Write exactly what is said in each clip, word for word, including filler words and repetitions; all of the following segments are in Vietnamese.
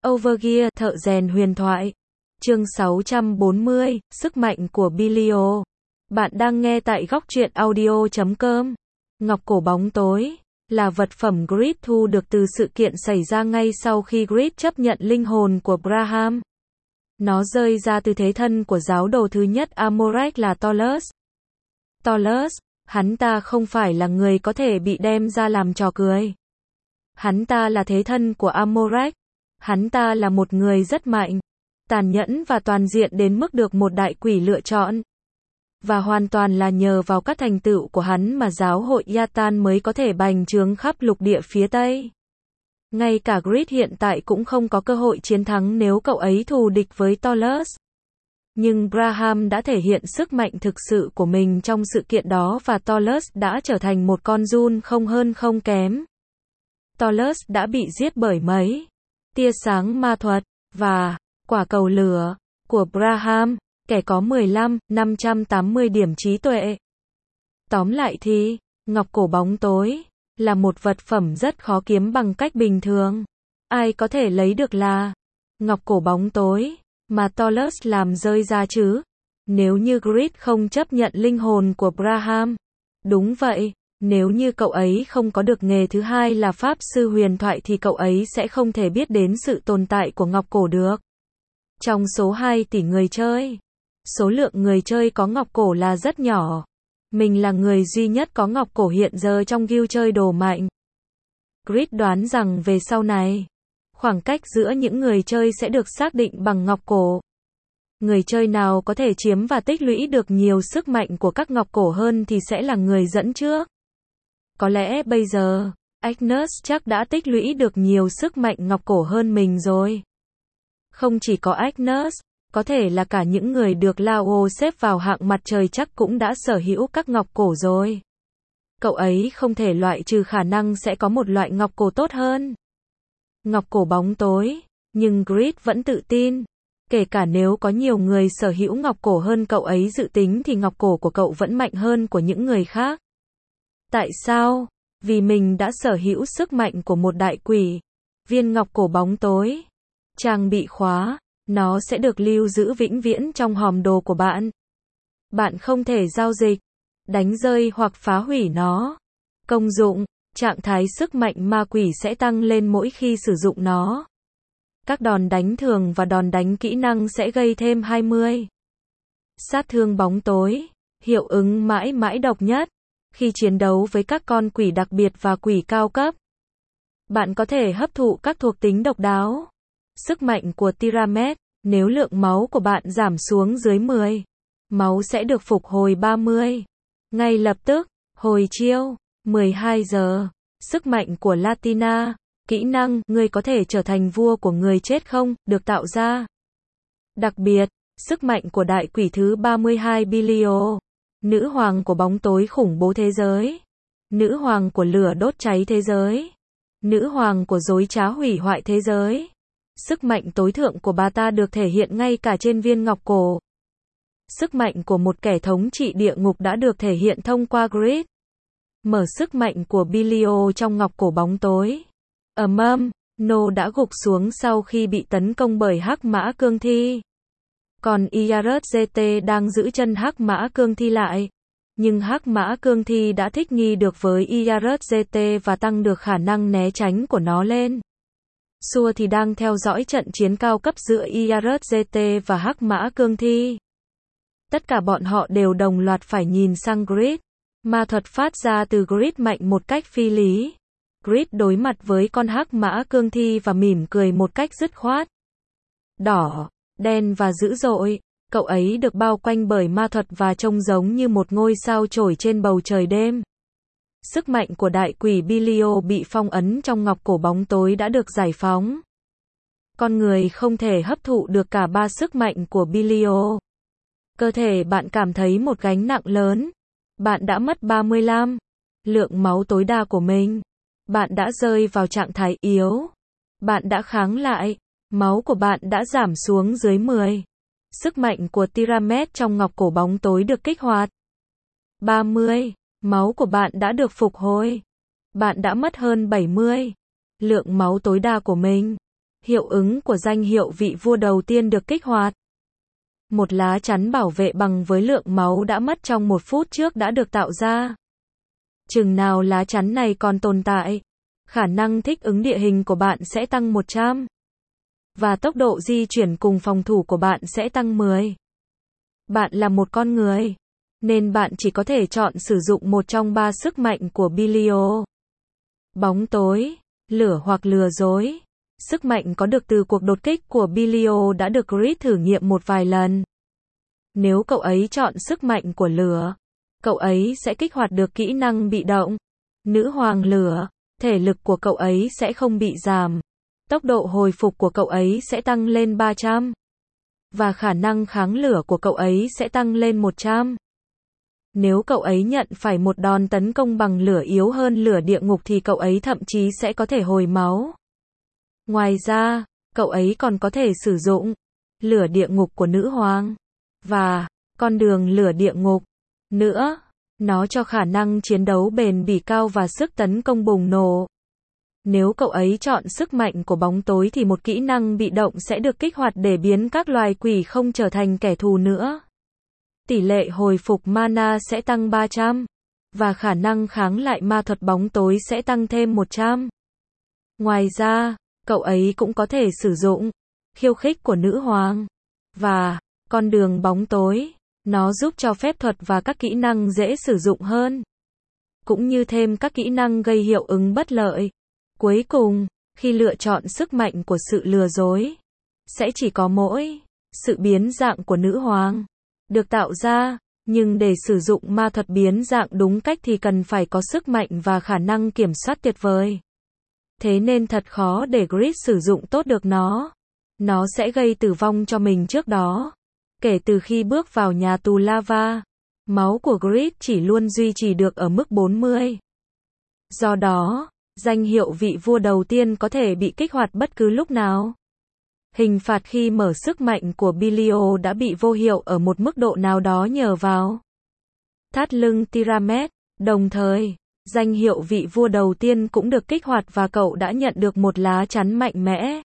Overgear, thợ rèn huyền thoại. Chương sáu trăm bốn mươi, sức mạnh của Bilio. Bạn đang nghe tại góc truyện audio chấm com. Ngọc cổ bóng tối là vật phẩm Grid thu được từ sự kiện xảy ra ngay sau khi Grid chấp nhận linh hồn của Braham. Nó rơi ra từ thế thân của giáo đồ thứ nhất Amorek là Taurus. Taurus, hắn ta không phải là người có thể bị đem ra làm trò cười. Hắn ta là thế thân của Amorek. Hắn ta là một người rất mạnh, tàn nhẫn và toàn diện đến mức được một đại quỷ lựa chọn. Và hoàn toàn là nhờ vào các thành tựu của hắn mà giáo hội Yatan mới có thể bành trướng khắp lục địa phía Tây. Ngay cả Grid hiện tại cũng không có cơ hội chiến thắng nếu cậu ấy thù địch với Taurus. Nhưng Braham đã thể hiện sức mạnh thực sự của mình trong sự kiện đó và Taurus đã trở thành một con giun không hơn không kém. Taurus đã bị giết bởi mấy tia sáng ma thuật và quả cầu lửa của Braham, kẻ có mười lăm nghìn năm trăm tám mươi điểm trí tuệ. Tóm lại thì, ngọc cổ bóng tối là một vật phẩm rất khó kiếm bằng cách bình thường. Ai có thể lấy được là ngọc cổ bóng tối mà Taurus làm rơi ra chứ? Nếu như Grid không chấp nhận linh hồn của Braham. Đúng vậy, nếu như cậu ấy không có được nghề thứ hai là pháp sư huyền thoại thì cậu ấy sẽ không thể biết đến sự tồn tại của ngọc cổ được. Trong số hai tỷ người chơi, số lượng người chơi có ngọc cổ là rất nhỏ. Mình là người duy nhất có ngọc cổ hiện giờ trong guild chơi đồ mạnh. Grid đoán rằng về sau này, khoảng cách giữa những người chơi sẽ được xác định bằng ngọc cổ. Người chơi nào có thể chiếm và tích lũy được nhiều sức mạnh của các ngọc cổ hơn thì sẽ là người dẫn trước. Có lẽ bây giờ, Agnes chắc đã tích lũy được nhiều sức mạnh ngọc cổ hơn mình rồi. Không chỉ có Agnes, có thể là cả những người được Lao xếp vào hạng mặt trời chắc cũng đã sở hữu các ngọc cổ rồi. Cậu ấy không thể loại trừ khả năng sẽ có một loại ngọc cổ tốt hơn. Ngọc cổ bóng tối, nhưng Grid vẫn tự tin. Kể cả nếu có nhiều người sở hữu ngọc cổ hơn cậu ấy dự tính thì ngọc cổ của cậu vẫn mạnh hơn của những người khác. Tại sao? Vì mình đã sở hữu sức mạnh của một đại quỷ. Viên ngọc cổ bóng tối. Trang bị khóa. Nó sẽ được lưu giữ vĩnh viễn trong hòm đồ của bạn. Bạn không thể giao dịch, đánh rơi hoặc phá hủy nó. Công dụng. Trạng thái sức mạnh ma quỷ sẽ tăng lên mỗi khi sử dụng nó. Các đòn đánh thường và đòn đánh kỹ năng sẽ gây thêm hai mươi. Sát thương bóng tối. Hiệu ứng mãi mãi độc nhất. Khi chiến đấu với các con quỷ đặc biệt và quỷ cao cấp, bạn có thể hấp thụ các thuộc tính độc đáo. Sức mạnh của Tiramet, nếu lượng máu của bạn giảm xuống dưới mười, máu sẽ được phục hồi ba mươi. Ngay lập tức, hồi chiêu, mười hai giờ. Sức mạnh của Latina, kỹ năng, ngươi có thể trở thành vua của người chết không, được tạo ra. Đặc biệt, sức mạnh của đại quỷ thứ ba mươi hai Bilio. Nữ hoàng của bóng tối khủng bố thế giới. Nữ hoàng của lửa đốt cháy thế giới. Nữ hoàng của dối trá hủy hoại thế giới. Sức mạnh tối thượng của bà ta được thể hiện ngay cả trên viên ngọc cổ. Sức mạnh của một kẻ thống trị địa ngục đã được thể hiện thông qua Grid. Mở sức mạnh của Bilio trong ngọc cổ bóng tối. Ầm ầm, No đã gục xuống sau khi bị tấn công bởi hắc mã cương thi. Còn i a rờ giê tê đang giữ chân hắc mã cương thi lại. Nhưng hắc mã cương thi đã thích nghi được với i a rờ giê tê và tăng được khả năng né tránh của nó lên. Xua thì đang theo dõi trận chiến cao cấp giữa i a rờ giê tê và hắc mã cương thi. Tất cả bọn họ đều đồng loạt phải nhìn sang Grid. Ma thuật phát ra từ Grid mạnh một cách phi lý. Grid đối mặt với con hắc mã cương thi và mỉm cười một cách dứt khoát. Đỏ, đen và dữ dội, cậu ấy được bao quanh bởi ma thuật và trông giống như một ngôi sao trổi trên bầu trời đêm. Sức mạnh của đại quỷ Bilio bị phong ấn trong ngọc cổ bóng tối đã được giải phóng. Con người không thể hấp thụ được cả ba sức mạnh của Bilio. Cơ thể bạn cảm thấy một gánh nặng lớn. Bạn đã mất ba mươi lăm lượng máu tối đa của mình. Bạn đã rơi vào trạng thái yếu. Bạn đã kháng lại. Máu của bạn đã giảm xuống dưới mười. Sức mạnh của Tiramet trong ngọc cổ bóng tối được kích hoạt. ba mươi. Máu của bạn đã được phục hồi. Bạn đã mất hơn bảy mươi lượng máu tối đa của mình. Hiệu ứng của danh hiệu vị vua đầu tiên được kích hoạt. Một lá chắn bảo vệ bằng với lượng máu đã mất trong một phút trước đã được tạo ra. Chừng nào lá chắn này còn tồn tại, khả năng thích ứng địa hình của bạn sẽ tăng một trăm. Và tốc độ di chuyển cùng phòng thủ của bạn sẽ tăng mười. Bạn là một con người, nên bạn chỉ có thể chọn sử dụng một trong ba sức mạnh của Belial. Bóng tối, lửa hoặc lừa dối. Sức mạnh có được từ cuộc đột kích của Belial đã được Grid thử nghiệm một vài lần. Nếu cậu ấy chọn sức mạnh của lửa, cậu ấy sẽ kích hoạt được kỹ năng bị động. Nữ hoàng lửa, thể lực của cậu ấy sẽ không bị giảm. Tốc độ hồi phục của cậu ấy sẽ tăng lên ba trăm. Và khả năng kháng lửa của cậu ấy sẽ tăng lên một trăm. Nếu cậu ấy nhận phải một đòn tấn công bằng lửa yếu hơn lửa địa ngục thì cậu ấy thậm chí sẽ có thể hồi máu. Ngoài ra, cậu ấy còn có thể sử dụng lửa địa ngục của nữ hoàng và con đường lửa địa ngục nữa. Nó cho khả năng chiến đấu bền bỉ cao và sức tấn công bùng nổ. Nếu cậu ấy chọn sức mạnh của bóng tối thì một kỹ năng bị động sẽ được kích hoạt để biến các loài quỷ không trở thành kẻ thù nữa. Tỷ lệ hồi phục mana sẽ tăng ba trăm, và khả năng kháng lại ma thuật bóng tối sẽ tăng thêm một trăm. Ngoài ra, cậu ấy cũng có thể sử dụng khiêu khích của nữ hoàng và con đường bóng tối. Nó giúp cho phép thuật và các kỹ năng dễ sử dụng hơn, cũng như thêm các kỹ năng gây hiệu ứng bất lợi. Cuối cùng, khi lựa chọn sức mạnh của sự lừa dối, sẽ chỉ có mỗi sự biến dạng của nữ hoàng được tạo ra, nhưng để sử dụng ma thuật biến dạng đúng cách thì cần phải có sức mạnh và khả năng kiểm soát tuyệt vời. Thế nên thật khó để Grid sử dụng tốt được nó. Nó sẽ gây tử vong cho mình trước đó. Kể từ khi bước vào nhà tù lava, máu của Grid chỉ luôn duy trì được ở mức bốn mươi. Do đó, danh hiệu vị vua đầu tiên có thể bị kích hoạt bất cứ lúc nào. Hình phạt khi mở sức mạnh của Belial đã bị vô hiệu ở một mức độ nào đó nhờ vào thắt lưng Tiramet. Đồng thời, danh hiệu vị vua đầu tiên cũng được kích hoạt và cậu đã nhận được một lá chắn mạnh mẽ.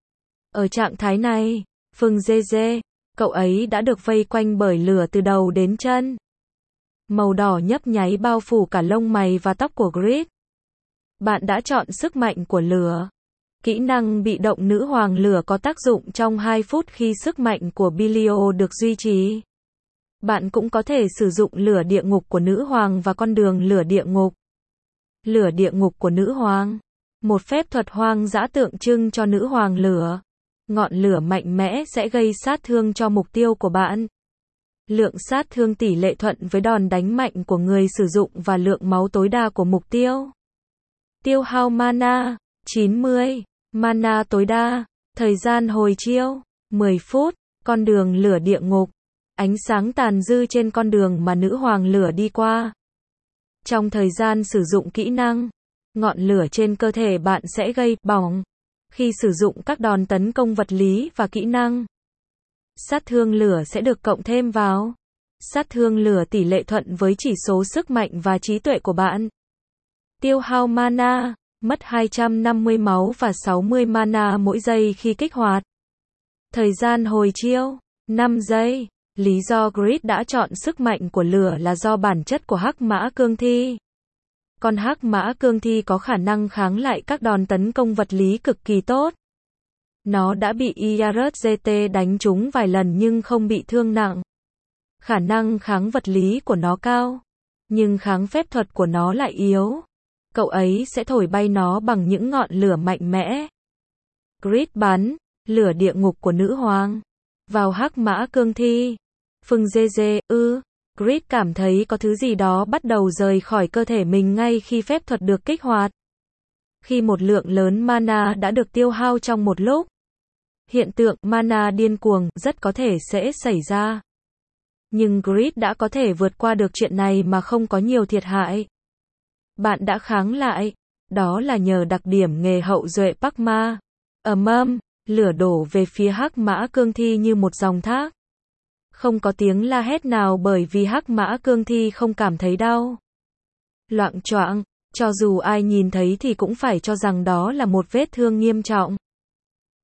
Ở trạng thái này, Phừng Dê Dê, cậu ấy đã được vây quanh bởi lửa từ đầu đến chân. Màu đỏ nhấp nháy bao phủ cả lông mày và tóc của Grid. Bạn đã chọn sức mạnh của lửa. Kỹ năng bị động nữ hoàng lửa có tác dụng trong hai phút khi sức mạnh của Belial được duy trì. Bạn cũng có thể sử dụng lửa địa ngục của nữ hoàng và con đường lửa địa ngục. Lửa địa ngục của nữ hoàng. Một phép thuật hoang dã tượng trưng cho nữ hoàng lửa. Ngọn lửa mạnh mẽ sẽ gây sát thương cho mục tiêu của bạn. Lượng sát thương tỷ lệ thuận với đòn đánh mạnh của người sử dụng và lượng máu tối đa của mục tiêu. Tiêu hao mana, chín mươi. Mana tối đa. Thời gian hồi chiêu, mười phút. Con đường lửa địa ngục. Ánh sáng tàn dư trên con đường mà nữ hoàng lửa đi qua. Trong thời gian sử dụng kỹ năng, ngọn lửa trên cơ thể bạn sẽ gây bỏng. Khi sử dụng các đòn tấn công vật lý và kỹ năng, sát thương lửa sẽ được cộng thêm vào. Sát thương lửa tỷ lệ thuận với chỉ số sức mạnh và trí tuệ của bạn. Tiêu hao mana, mất hai trăm năm mươi máu và sáu mươi mana mỗi giây khi kích hoạt. Thời gian hồi chiêu, năm giây. Lý do Grid đã chọn sức mạnh của lửa là do bản chất của Hắc Mã Cương Thi. Con Hắc Mã Cương Thi có khả năng kháng lại các đòn tấn công vật lý cực kỳ tốt. Nó đã bị i rờ giê tê đánh trúng vài lần nhưng không bị thương nặng. Khả năng kháng vật lý của nó cao, nhưng kháng phép thuật của nó lại yếu. Cậu ấy sẽ thổi bay nó bằng những ngọn lửa mạnh mẽ. Grid bắn lửa địa ngục của nữ hoàng vào Hắc Mã Cương Thi. Phừng Dê Dê, ư, Grid cảm thấy có thứ gì đó bắt đầu rời khỏi cơ thể mình ngay khi phép thuật được kích hoạt. Khi một lượng lớn mana đã được tiêu hao trong một lúc, hiện tượng mana điên cuồng rất có thể sẽ xảy ra. Nhưng Grid đã có thể vượt qua được chuyện này mà không có nhiều thiệt hại. Bạn đã kháng lại, đó là nhờ đặc điểm nghề hậu duệ Pakma. Ầm ầm, lửa đổ về phía Hắc Mã Cương Thi như một dòng thác. Không có tiếng la hét nào bởi vì Hắc Mã Cương Thi không cảm thấy đau. Loạng choạng, cho dù ai nhìn thấy thì cũng phải cho rằng đó là một vết thương nghiêm trọng.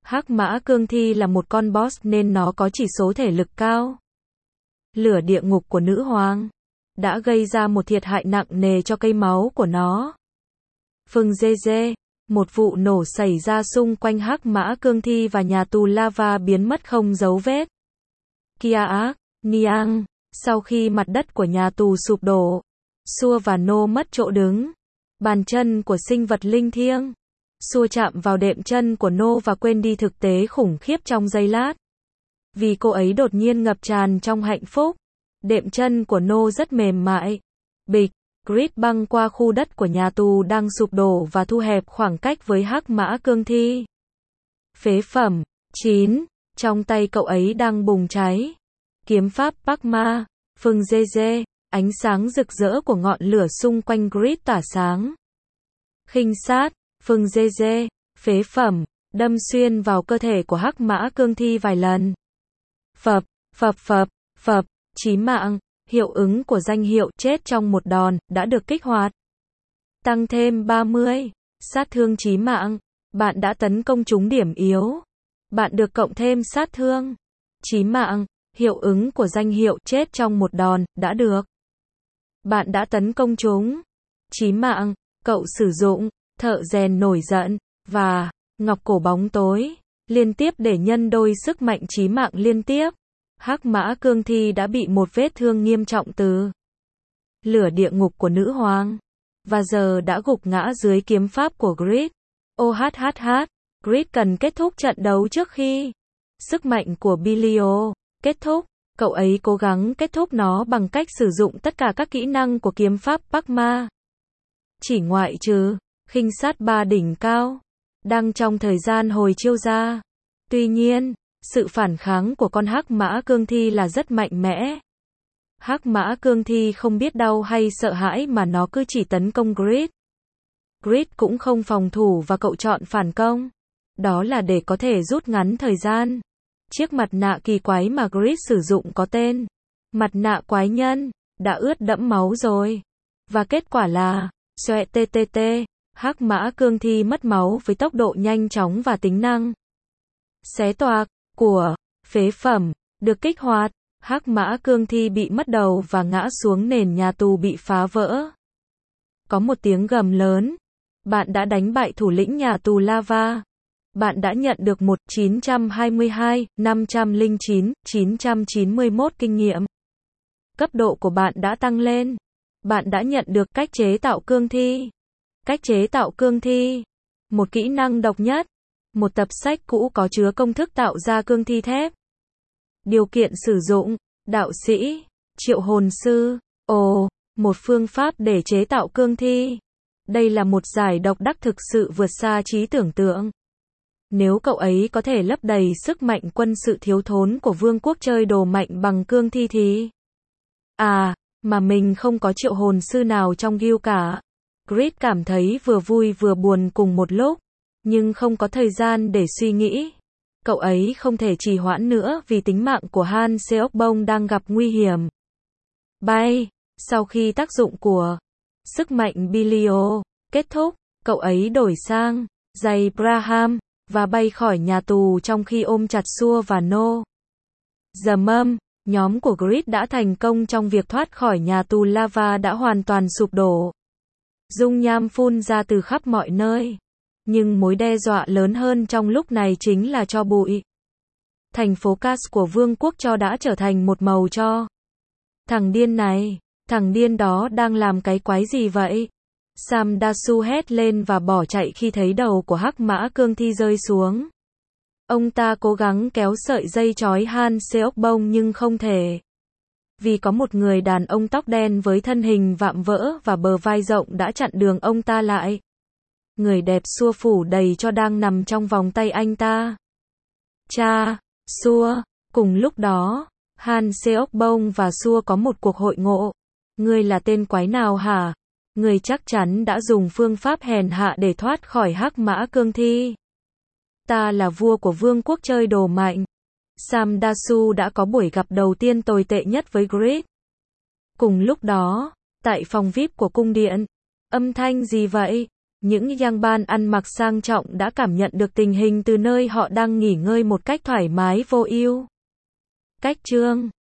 Hắc Mã Cương Thi là một con boss nên nó có chỉ số thể lực cao. Lửa địa ngục của nữ hoàng đã gây ra một thiệt hại nặng nề cho cây máu của nó. Phừng dê dê, một vụ nổ xảy ra xung quanh Hắc Mã Cương Thi và nhà tù lava biến mất không dấu vết. Kia ác, Niang, sau khi mặt đất của nhà tù sụp đổ, Sua và No mất chỗ đứng. Bàn chân của sinh vật linh thiêng. Sua chạm vào đệm chân của No và quên đi thực tế khủng khiếp trong giây lát. Vì cô ấy đột nhiên ngập tràn trong hạnh phúc. Đệm chân của No rất mềm mại. Bịch, Grid băng qua khu đất của nhà tù đang sụp đổ và thu hẹp khoảng cách với Hắc Mã Cương Thi. Phế phẩm. chín. Trong tay cậu ấy đang bùng cháy. Kiếm pháp Pakma. Phừng dê dê. Ánh sáng rực rỡ của ngọn lửa xung quanh Grid tỏa sáng. Khinh sát. Phừng dê dê. Phế phẩm. Đâm xuyên vào cơ thể của Hắc Mã Cương Thi vài lần. Phập, phập phập, phập. Chí mạng. Hiệu ứng của danh hiệu chết trong một đòn đã được kích hoạt. Tăng thêm ba mươi. Sát thương chí mạng. Bạn đã tấn công trúng điểm yếu. Bạn được cộng thêm sát thương chí mạng. Hiệu ứng của danh hiệu chết trong một đòn đã được. Bạn đã tấn công trúng chí mạng. Cậu sử dụng thợ rèn nổi giận và ngọc cổ bóng tối liên tiếp để nhân đôi sức mạnh chí mạng liên tiếp. Hắc Mã Cương Thi đã bị một vết thương nghiêm trọng từ lửa địa ngục của nữ hoàng và giờ đã gục ngã dưới kiếm pháp của Grid. ô hát hát hát, Grid cần kết thúc trận đấu trước khi sức mạnh của Bilio kết thúc. Cậu ấy cố gắng kết thúc nó bằng cách sử dụng tất cả các kỹ năng của kiếm pháp Pakma. Chỉ ngoại trừ khinh sát ba đỉnh cao đang trong thời gian hồi chiêu ra. Tuy nhiên, sự phản kháng của con Hắc Mã Cương Thi là rất mạnh mẽ. Hắc Mã Cương Thi không biết đau hay sợ hãi mà nó cứ chỉ tấn công Grid. Grid cũng không phòng thủ và cậu chọn phản công. Đó là để có thể rút ngắn thời gian. Chiếc mặt nạ kỳ quái mà Grid sử dụng có tên mặt nạ quái nhân đã ướt đẫm máu rồi. Và kết quả là xoẹ tê tê tê. Hắc Mã Cương Thi mất máu với tốc độ nhanh chóng và tính năng xé toạc của phế phẩm được kích hoạt. Hắc Mã Cương Thi bị mất đầu và ngã xuống nền nhà tù bị phá vỡ. Có một tiếng gầm lớn. Bạn đã đánh bại thủ lĩnh nhà tù lava. Bạn đã nhận được một chín trăm hai mươi hai, năm trăm lẻ chín, chín trăm chín mươi mốt kinh nghiệm. Cấp độ của bạn đã tăng lên. Bạn đã nhận được cách chế tạo cương thi. Cách chế tạo cương thi. Một kỹ năng độc nhất. Một tập sách cũ có chứa công thức tạo ra cương thi thép. Điều kiện sử dụng. Đạo sĩ. Triệu hồn sư. Ồ, một phương pháp để chế tạo cương thi. Đây là một giải độc đắc thực sự vượt xa trí tưởng tượng. Nếu cậu ấy có thể lấp đầy sức mạnh quân sự thiếu thốn của vương quốc chơi đồ mạnh bằng cương thi thì... À, mà mình không có triệu hồn sư nào trong guild cả. Grid cảm thấy vừa vui vừa buồn cùng một lúc, nhưng không có thời gian để suy nghĩ. Cậu ấy không thể trì hoãn nữa vì tính mạng của Han Seokbong đang gặp nguy hiểm. Bay, sau khi tác dụng của sức mạnh Bilio kết thúc, cậu ấy đổi sang giày Braham và bay khỏi nhà tù trong khi ôm chặt Sua và No. Giờ mâm, nhóm của Grid đã thành công trong việc thoát khỏi nhà tù lava đã hoàn toàn sụp đổ. Dung nham phun ra từ khắp mọi nơi. Nhưng mối đe dọa lớn hơn trong lúc này chính là tro bụi. Thành phố Cas của vương quốc cho đã trở thành một màu tro. Thằng điên này, thằng điên đó đang làm cái quái gì vậy? Sam Dasu hét lên và bỏ chạy khi thấy đầu của Hắc Mã Cương Thi rơi xuống. Ông ta cố gắng kéo sợi dây trói Han Seokbong nhưng không thể. Vì có một người đàn ông tóc đen với thân hình vạm vỡ và bờ vai rộng đã chặn đường ông ta lại. Người đẹp Sua phủ đầy cho đang nằm trong vòng tay anh ta. Cha, Sua, cùng lúc đó, Han Seokbong và Sua có một cuộc hội ngộ. Ngươi là tên quái nào hả? Ngươi chắc chắn đã dùng phương pháp hèn hạ để thoát khỏi Hắc Mã Cương Thi. Ta là vua của vương quốc chơi đồ mạnh. Sam Dasu đã có buổi gặp đầu tiên tồi tệ nhất với Grid. Cùng lúc đó, tại phòng vi ai pi của cung điện, âm thanh gì vậy? Những young ban ăn mặc sang trọng đã cảm nhận được tình hình từ nơi họ đang nghỉ ngơi một cách thoải mái vô ưu. Cách chương